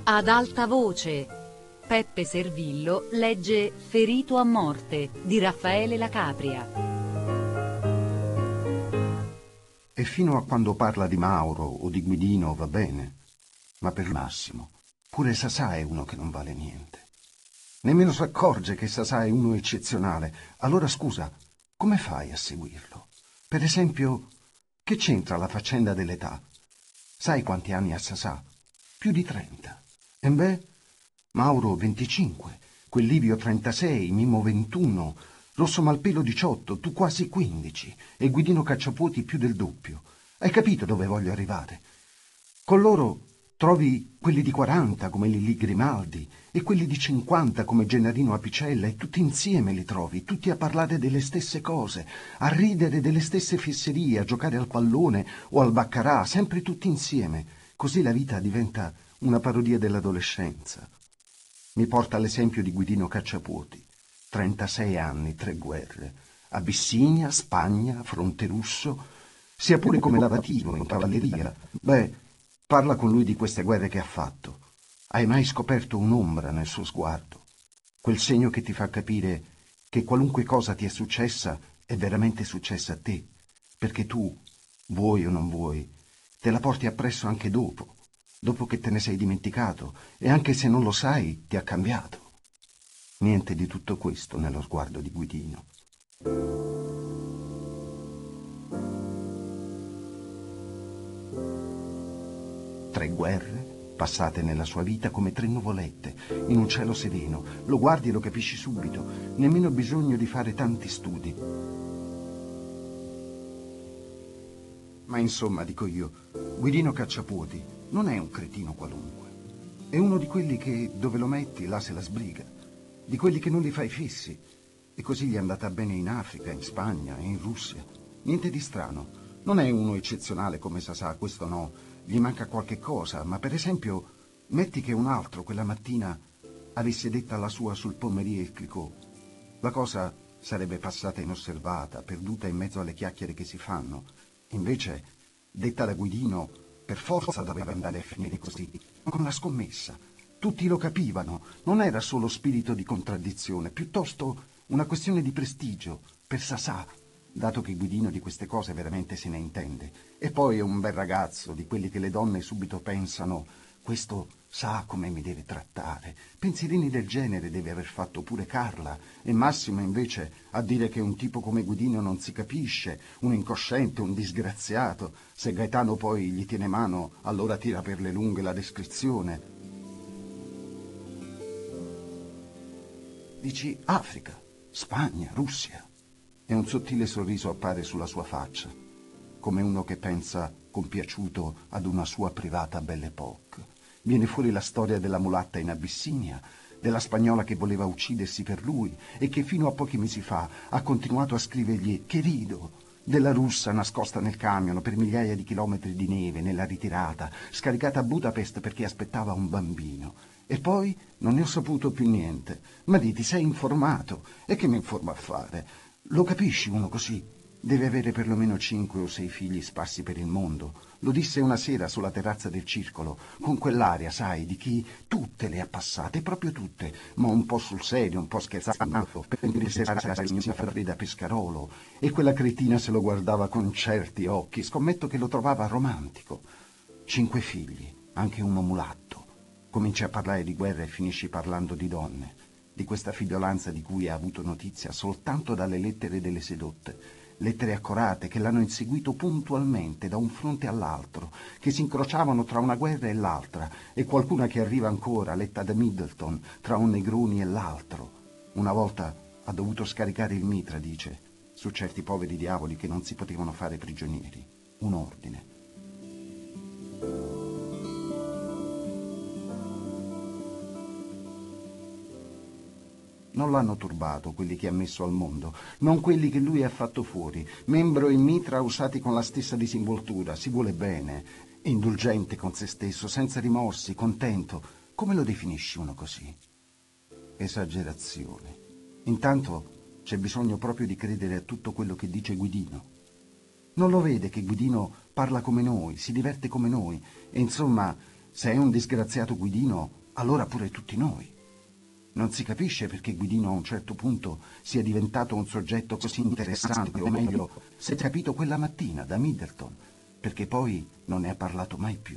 Ad alta voce, Peppe Servillo legge Ferito a morte di Raffaele La Capria. E fino a quando parla di Mauro o di Guidino va bene, ma per Massimo pure Sasà è uno che non vale niente. Nemmeno si accorge che Sasà è uno eccezionale. Allora scusa, come fai a seguirlo? Per esempio, che c'entra la faccenda dell'età? Sai quanti anni ha Sasà? Più di 30. E beh, Mauro 25, quel Livio 36, Mimmo 21, Rosso Malpelo 18, tu quasi 15 e Guidino Cacciapuoti più del doppio. Hai capito dove voglio arrivare? Con loro trovi quelli di 40 come Lilli Grimaldi e quelli di 50 come Gennarino Apicella e tutti insieme li trovi, tutti a parlare delle stesse cose, a ridere delle stesse fesserie, a giocare al pallone o al baccarà, sempre tutti insieme. Così la vita diventa una parodia dell'adolescenza. Mi porta all'esempio di Guidino Cacciapuoti. 36 anni, 3 guerre. Abissinia, Spagna, fronte russo, sia pure come lavativo in cavalleria. Beh, parla con lui di queste guerre che ha fatto. Hai mai scoperto un'ombra nel suo sguardo? Quel segno che ti fa capire che qualunque cosa ti è successa è veramente successa a te, perché tu, vuoi o non vuoi, te la porti appresso anche dopo che te ne sei dimenticato, e anche se non lo sai, ti ha cambiato. Niente di tutto questo nello sguardo di Guidino. 3 guerre passate nella sua vita come 3 nuvolette, in un cielo sereno. Lo guardi e lo capisci subito, nemmeno bisogno di fare tanti studi. Ma insomma, dico io, Guidino Cacciapuoti non è un cretino qualunque. È uno di quelli che, dove lo metti, là se la sbriga. Di quelli che non li fai fissi. E così gli è andata bene in Africa, in Spagna e in Russia. Niente di strano. Non è uno eccezionale come Sasà, questo no. Gli manca qualche cosa, ma per esempio, metti che un altro quella mattina avesse detta la sua sul Pommery e Clicquot. La cosa sarebbe passata inosservata, perduta in mezzo alle chiacchiere che si fanno. Invece, detta da Guidino, per forza doveva andare a finire così, con la scommessa. Tutti lo capivano, non era solo spirito di contraddizione, piuttosto una questione di prestigio, per Sasà, dato che Guidino di queste cose veramente se ne intende. E poi è un bel ragazzo, di quelli che le donne subito pensano, questo sa come mi deve trattare. Pensierini del genere deve aver fatto pure Carla, e Massimo invece a dire che un tipo come Guidino non si capisce, un incosciente, un disgraziato. Se Gaetano poi gli tiene mano, allora tira per le lunghe la descrizione. Dici Africa, Spagna, Russia, e un sottile sorriso appare sulla sua faccia, come uno che pensa compiaciuto ad una sua privata Belle Époque. Viene fuori la storia della mulatta in Abissinia, della spagnola che voleva uccidersi per lui e che fino a pochi mesi fa ha continuato a scrivergli «che rido», della russa nascosta nel camion per migliaia di chilometri di neve, nella ritirata, scaricata a Budapest perché aspettava un bambino. E poi non ne ho saputo più niente. Ma di ti sei informato? E che mi informo a fare? Lo capisci uno così? Deve avere perlomeno 5 o 6 figli sparsi per il mondo. Lo disse una sera sulla terrazza del circolo, con quell'aria, sai, di chi tutte le ha passate, proprio tutte, ma un po' sul serio, un po' scherzando, per interessare la signora Freda Pescarolo. E quella cretina se lo guardava con certi occhi, scommetto che lo trovava romantico. 5 figli, anche uno mulatto. Cominci a parlare di guerra e finisci parlando di donne, di questa figliolanza di cui ha avuto notizia soltanto dalle lettere delle sedotte, lettere accorate che l'hanno inseguito puntualmente da un fronte all'altro, che si incrociavano tra una guerra e l'altra, e qualcuna che arriva ancora, letta da Middleton, tra un Negroni e l'altro. Una volta ha dovuto scaricare il mitra, dice, su certi poveri diavoli che non si potevano fare prigionieri. Un ordine. Non l'hanno turbato quelli che ha messo al mondo, non quelli che lui ha fatto fuori. Membro e mitra usati con la stessa disinvoltura, si vuole bene, indulgente con se stesso, senza rimorsi, contento. Come lo definisci uno così? Esagerazione. Intanto c'è bisogno proprio di credere a tutto quello che dice Guidino. Non lo vede che Guidino parla come noi, si diverte come noi, e insomma, se è un disgraziato Guidino, allora pure tutti noi. Non si capisce perché Guidino a un certo punto sia diventato un soggetto così interessante, o meglio, si è capito quella mattina da Middleton, perché poi non ne ha parlato mai più.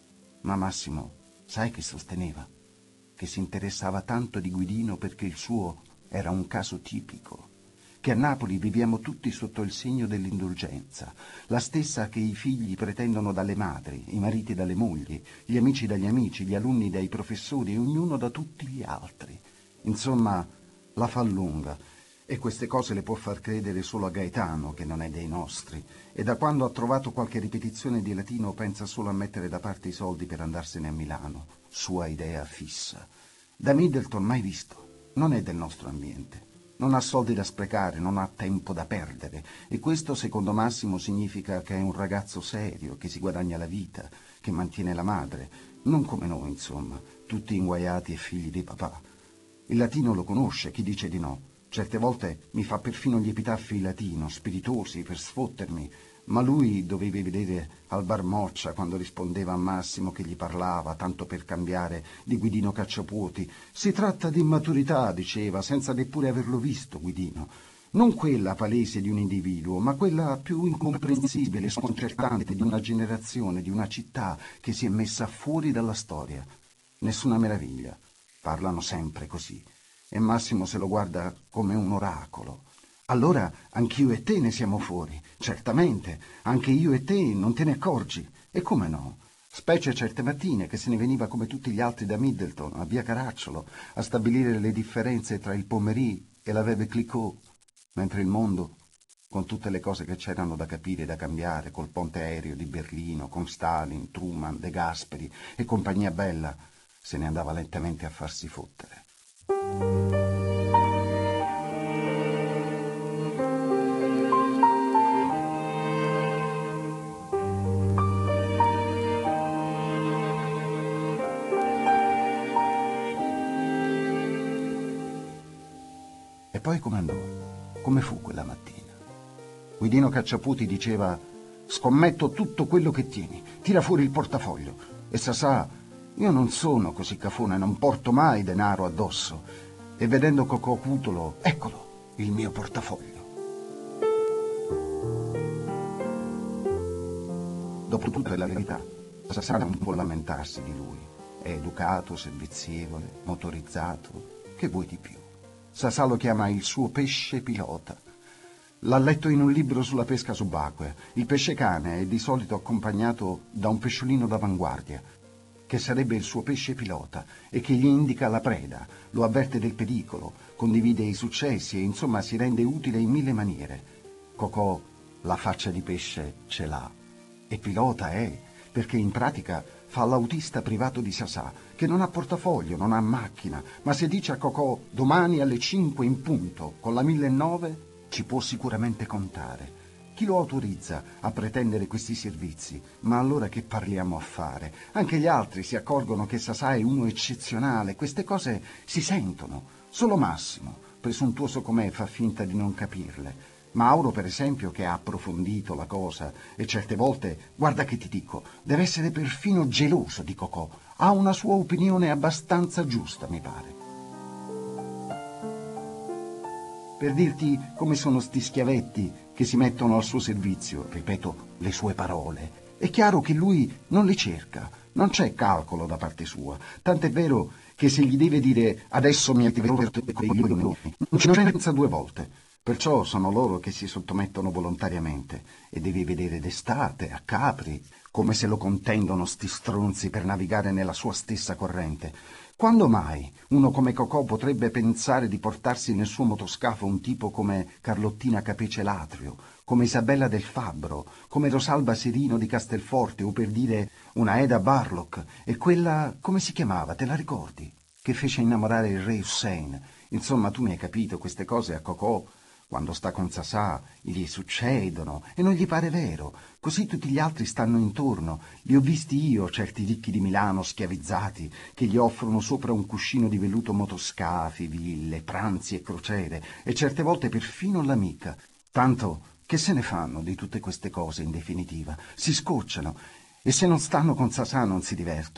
Ma Massimo, sai che sosteneva? Che si interessava tanto di Guidino perché il suo era un caso tipico, che a Napoli viviamo tutti sotto il segno dell'indulgenza, la stessa che i figli pretendono dalle madri, i mariti dalle mogli, gli amici dagli amici, gli alunni dai professori e ognuno da tutti gli altri. Insomma, la fa lunga, e queste cose le può far credere solo a Gaetano, che non è dei nostri, e da quando ha trovato qualche ripetizione di latino pensa solo a mettere da parte i soldi per andarsene a Milano, sua idea fissa. Da Middleton mai visto, non è del nostro ambiente. Non ha soldi da sprecare, non ha tempo da perdere, e questo secondo Massimo significa che è un ragazzo serio, che si guadagna la vita, che mantiene la madre, non come noi, insomma, tutti inguaiati e figli di papà. Il latino lo conosce, chi dice di no? Certe volte mi fa perfino gli epitaffi latino, spiritosi, per sfottermi, ma lui dovevi vedere al bar Moccia quando rispondeva a Massimo che gli parlava, tanto per cambiare, di Guidino Cacciapuoti. Si tratta di immaturità, diceva, senza neppure averlo visto Guidino. Non quella palese di un individuo, ma quella più incomprensibile e sconcertante di una generazione, di una città che si è messa fuori dalla storia. Nessuna meraviglia. Parlano sempre così. E Massimo se lo guarda come un oracolo. Allora anch'io e te ne siamo fuori, certamente, anche io e te non te ne accorgi, e come no? Specie certe mattine che se ne veniva come tutti gli altri da Middleton, a via Caracciolo, a stabilire le differenze tra il Pommery e la Veuve Clicquot, mentre il mondo, con tutte le cose che c'erano da capire e da cambiare, col ponte aereo di Berlino, con Stalin, Truman, De Gasperi e compagnia bella, se ne andava lentamente a farsi fottere. E poi come andò? Come fu quella mattina? Guidino Cacciaputi diceva: scommetto tutto quello che tieni, tira fuori il portafoglio. E Sasà: io non sono così cafone, non porto mai denaro addosso. E vedendo Cocò Cutolo: eccolo, il mio portafoglio. Dopotutto è la verità. Sasà non può lamentarsi di lui. È educato, servizievole, motorizzato. Che vuoi di più? Sasà lo chiama il suo pesce pilota. L'ha letto in un libro sulla pesca subacquea. Il pesce cane è di solito accompagnato da un pesciolino d'avanguardia, che sarebbe il suo pesce pilota e che gli indica la preda, lo avverte del pericolo, condivide i successi e insomma si rende utile in mille maniere. Cocò la faccia di pesce ce l'ha e pilota è, perché in pratica fa l'autista privato di Sasà, che non ha portafoglio, non ha macchina, ma se dice a Cocò domani alle 5 in punto con la 1009 ci può sicuramente contare. Chi lo autorizza a pretendere questi servizi? Ma allora che parliamo a fare? Anche gli altri si accorgono che Sasà è uno eccezionale, queste cose si sentono. Solo Massimo, presuntuoso com'è, fa finta di non capirle. Mauro, per esempio, che ha approfondito la cosa e certe volte, guarda che ti dico, deve essere perfino geloso di Cocò. Ha una sua opinione abbastanza giusta, mi pare. Per dirti come sono sti schiavetti che si mettono al suo servizio, ripeto le sue parole, è chiaro che lui non le cerca, non c'è calcolo da parte sua, tant'è vero che se gli deve dire adesso mi attiverò per quei coglioni, non ci pensa due volte. Perciò sono loro che si sottomettono volontariamente e devi vedere d'estate, a Capri, come se lo contendono sti stronzi per navigare nella sua stessa corrente. Quando mai uno come Cocò potrebbe pensare di portarsi nel suo motoscafo un tipo come Carlottina Capece Latrio, come Isabella del Fabbro, come Rosalba Serino di Castelforte, o per dire una Eda Barlock, e quella, come si chiamava, te la ricordi? Che fece innamorare il re Hussein. Insomma, tu mi hai capito, queste cose a Cocò, quando sta con Sasà, gli succedono e non gli pare vero. Così tutti gli altri stanno intorno. Li ho visti io, certi ricchi di Milano schiavizzati, che gli offrono sopra un cuscino di velluto motoscafi, ville, pranzi e crociere, e certe volte perfino l'amica. Tanto che se ne fanno di tutte queste cose in definitiva? Si scocciano, e se non stanno con Sasà non si divertono.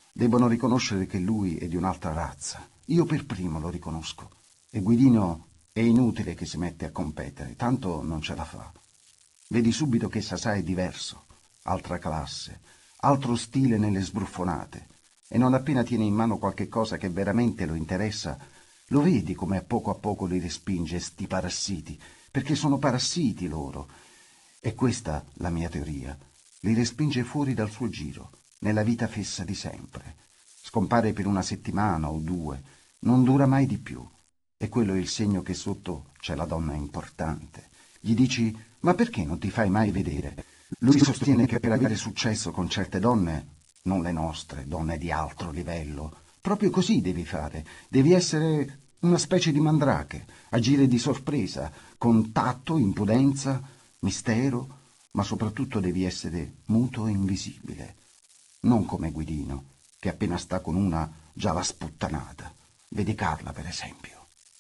Debbono riconoscere che lui è di un'altra razza. Io per primo lo riconosco. E Guidino è inutile che si mette a competere, tanto non ce la fa. Vedi subito che Sasà è diverso, altra classe, altro stile nelle sbruffonate. E non appena tiene in mano qualche cosa che veramente lo interessa, lo vedi come a poco li respinge sti parassiti, perché sono parassiti loro. E questa la mia teoria. Li respinge fuori dal suo giro, nella vita fessa di sempre. Scompare per una settimana o due, non dura mai di più. E quello è il segno che sotto c'è la donna importante. Gli dici, ma perché non ti fai mai vedere? Lui sostiene che per avere successo con certe donne, non le nostre, donne di altro livello, proprio così devi fare. Devi essere una specie di mandrake, agire di sorpresa, con tatto, impudenza, mistero, ma soprattutto devi essere muto e invisibile. Non come Guidino, che appena sta con una già l'ha sputtanata. Vedi Carla, per esempio.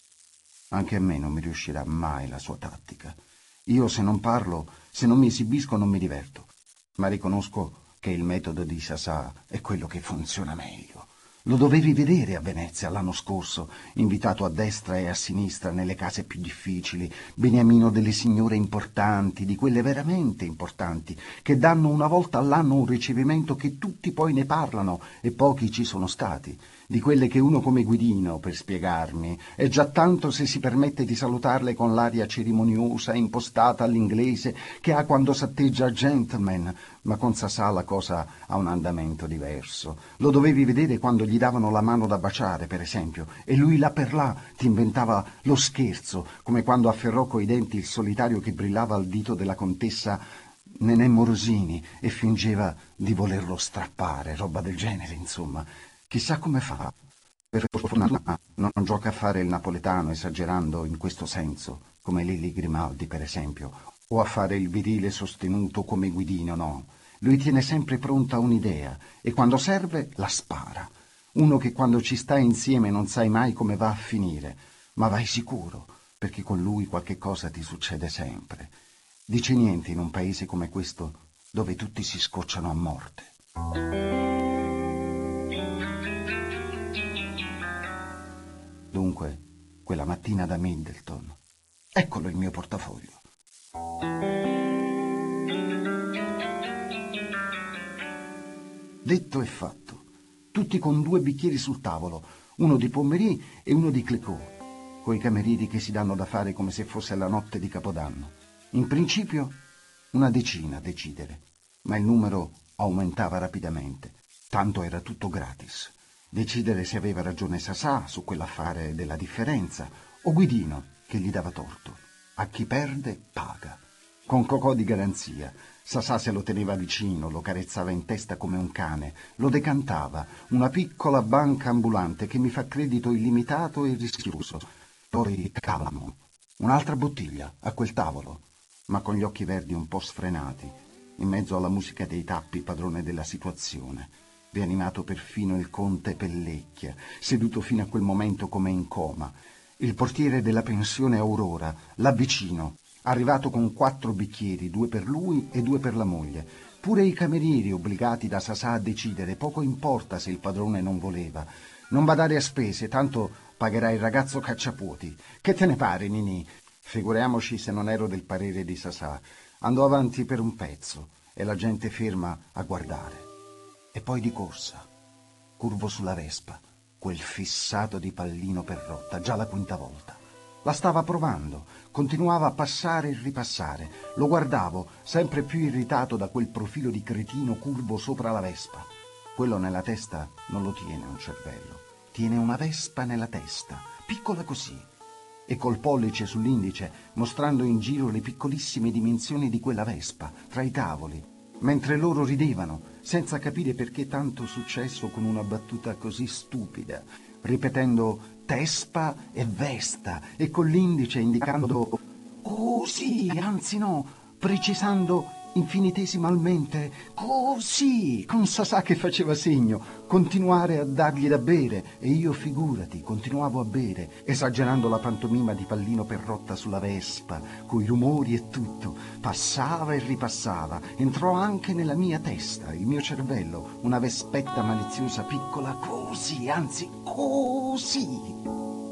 Anche a me non mi riuscirà mai la sua tattica. Io se non parlo, se non mi esibisco, non mi diverto. Ma riconosco che il metodo di Sasà è quello che funziona meglio. Lo dovevi vedere a Venezia l'anno scorso, invitato a destra e a sinistra nelle case più difficili, beniamino delle signore importanti, di quelle veramente importanti, che danno una volta all'anno un ricevimento che tutti poi ne parlano e pochi ci sono stati, di quelle che uno come Guidino, per spiegarmi, è già tanto se si permette di salutarle con l'aria cerimoniosa impostata all'inglese che ha quando s'atteggia a gentleman, ma con Sasà la cosa ha un andamento diverso. Lo dovevi vedere quando gli davano la mano da baciare, per esempio, e lui là per là ti inventava lo scherzo, come quando afferrò coi denti il solitario che brillava al dito della contessa Nenè Morosini e fingeva di volerlo strappare, roba del genere, insomma. Chissà come fa. Per fortuna non gioca a fare il napoletano esagerando in questo senso, come Lili Grimaldi, per esempio, o a fare il virile sostenuto come Guidino, no. Lui tiene sempre pronta un'idea e quando serve la spara. Uno che quando ci stai insieme non sai mai come va a finire, ma vai sicuro, perché con lui qualche cosa ti succede sempre. Dice niente in un paese come questo, dove tutti si scocciano a morte. Dunque, quella mattina da Middleton, eccolo il mio portafoglio. Detto e fatto, tutti con 2 bicchieri sul tavolo, uno di Pommery e uno di Clicquot, coi camerieri che si danno da fare come se fosse la notte di Capodanno. In principio una decina a decidere, ma il numero aumentava rapidamente, tanto era tutto gratis. Decidere se aveva ragione Sasà su quell'affare della differenza o Guidino che gli dava torto. A chi perde paga. Con Cocò di garanzia. Sasà se lo teneva vicino, lo carezzava in testa come un cane, lo decantava, una piccola banca ambulante che mi fa credito illimitato e rischioso. Poi calmo. Un'altra bottiglia a quel tavolo, ma con gli occhi verdi un po' sfrenati, in mezzo alla musica dei tappi, padrone della situazione. Rianimato perfino il conte Pellecchia, seduto fino a quel momento come in coma. Il portiere della pensione Aurora, là vicino, arrivato con 4 bicchieri, 2 per lui e 2 per la moglie. Pure i camerieri obbligati da Sasà a decidere, poco importa se il padrone non voleva. Non badare a spese, tanto pagherà il ragazzo Cacciapuoti. Che te ne pare, Ninì? Figuriamoci se non ero del parere di Sasà. Andò avanti per un pezzo e la gente ferma a guardare. E poi di corsa, curvo sulla Vespa, quel fissato di Pallino Perrotta, già la 5ª volta. La stava provando, continuava a passare e ripassare. Lo guardavo, sempre più irritato da quel profilo di cretino curvo sopra la Vespa. Quello nella testa non lo tiene un cervello, tiene una Vespa nella testa, piccola così, e col pollice sull'indice, mostrando in giro le piccolissime dimensioni di quella Vespa, tra i tavoli, mentre loro ridevano, senza capire perché tanto successo con una battuta così stupida, ripetendo Tespa e Vesta e con l'indice indicando «Oh sì, anzi no», precisando infinitesimalmente così, con Sasà che faceva segno, continuare a dargli da bere, e io, figurati, continuavo a bere, esagerando la pantomima di Pallino Perrotta sulla Vespa, coi rumori e tutto. Passava e ripassava, entrò anche nella mia testa, il mio cervello, una vespetta maliziosa piccola, così, anzi così.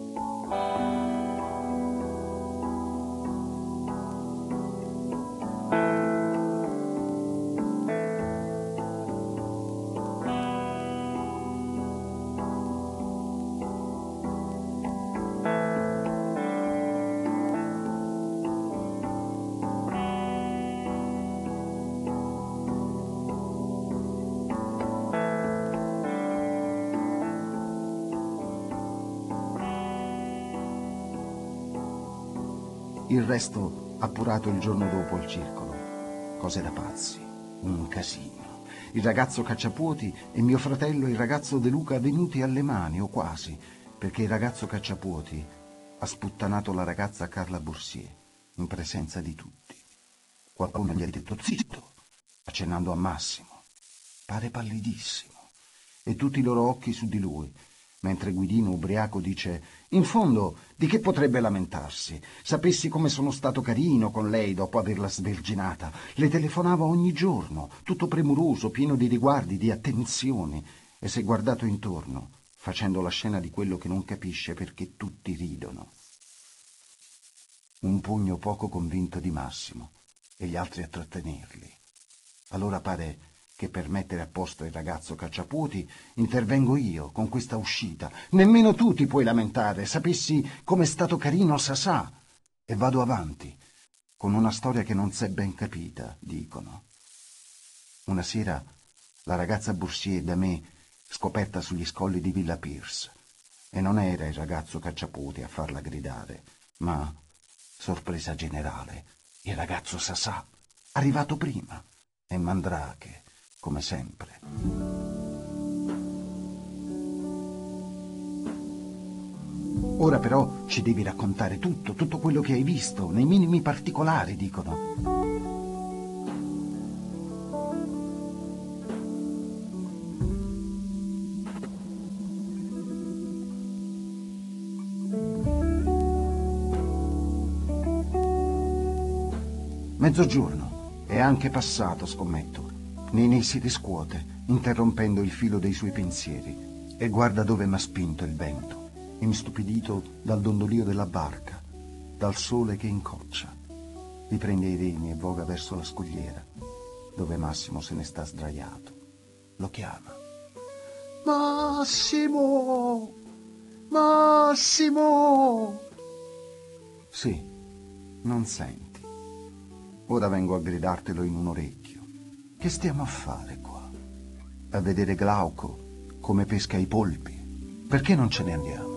Il resto appurato il giorno dopo al circolo. Cose da pazzi, un casino. Il ragazzo Cacciapuoti e mio fratello, il ragazzo De Luca, venuti alle mani, o quasi, perché il ragazzo Cacciapuoti ha sputtanato la ragazza Carla Boursier, in presenza di tutti. Qualcuno gli ha detto zitto, accennando a Massimo. Pare pallidissimo, e tutti i loro occhi su di lui, mentre Guidino, ubriaco, dice: in fondo, di che potrebbe lamentarsi? Sapessi come sono stato carino con lei dopo averla sverginata. Le telefonavo ogni giorno, tutto premuroso, pieno di riguardi, di attenzioni. E si è guardato intorno, facendo la scena di quello che non capisce perché tutti ridono. Un pugno poco convinto di Massimo e gli altri a trattenerli. Allora pare che per mettere a posto il ragazzo Cacciapuoti intervengo io con questa uscita. Nemmeno tu ti puoi lamentare, sapessi com'è stato carino Sasà. E vado avanti, con una storia che non s'è ben capita, dicono. Una sera la ragazza Boursier da me scoperta sugli scogli di Villa Pierce, e non era il ragazzo Cacciapuoti a farla gridare, ma, sorpresa generale, il ragazzo Sasà, arrivato prima, e Mandrache, come sempre. Ora però ci devi raccontare tutto quello che hai visto, nei minimi particolari, dicono. Mezzogiorno, è anche passato, scommetto. Nini si riscuote, interrompendo il filo dei suoi pensieri, e guarda dove m'ha spinto il vento, instupidito dal dondolio della barca, dal sole che incoccia. Riprende i remi e voga verso la scogliera, dove Massimo se ne sta sdraiato. Lo chiama. Massimo! Massimo! Sì, non senti. Ora vengo a gridartelo in un orecchio. Che stiamo a fare qua? A vedere Glauco come pesca i polpi? Perché non ce ne andiamo?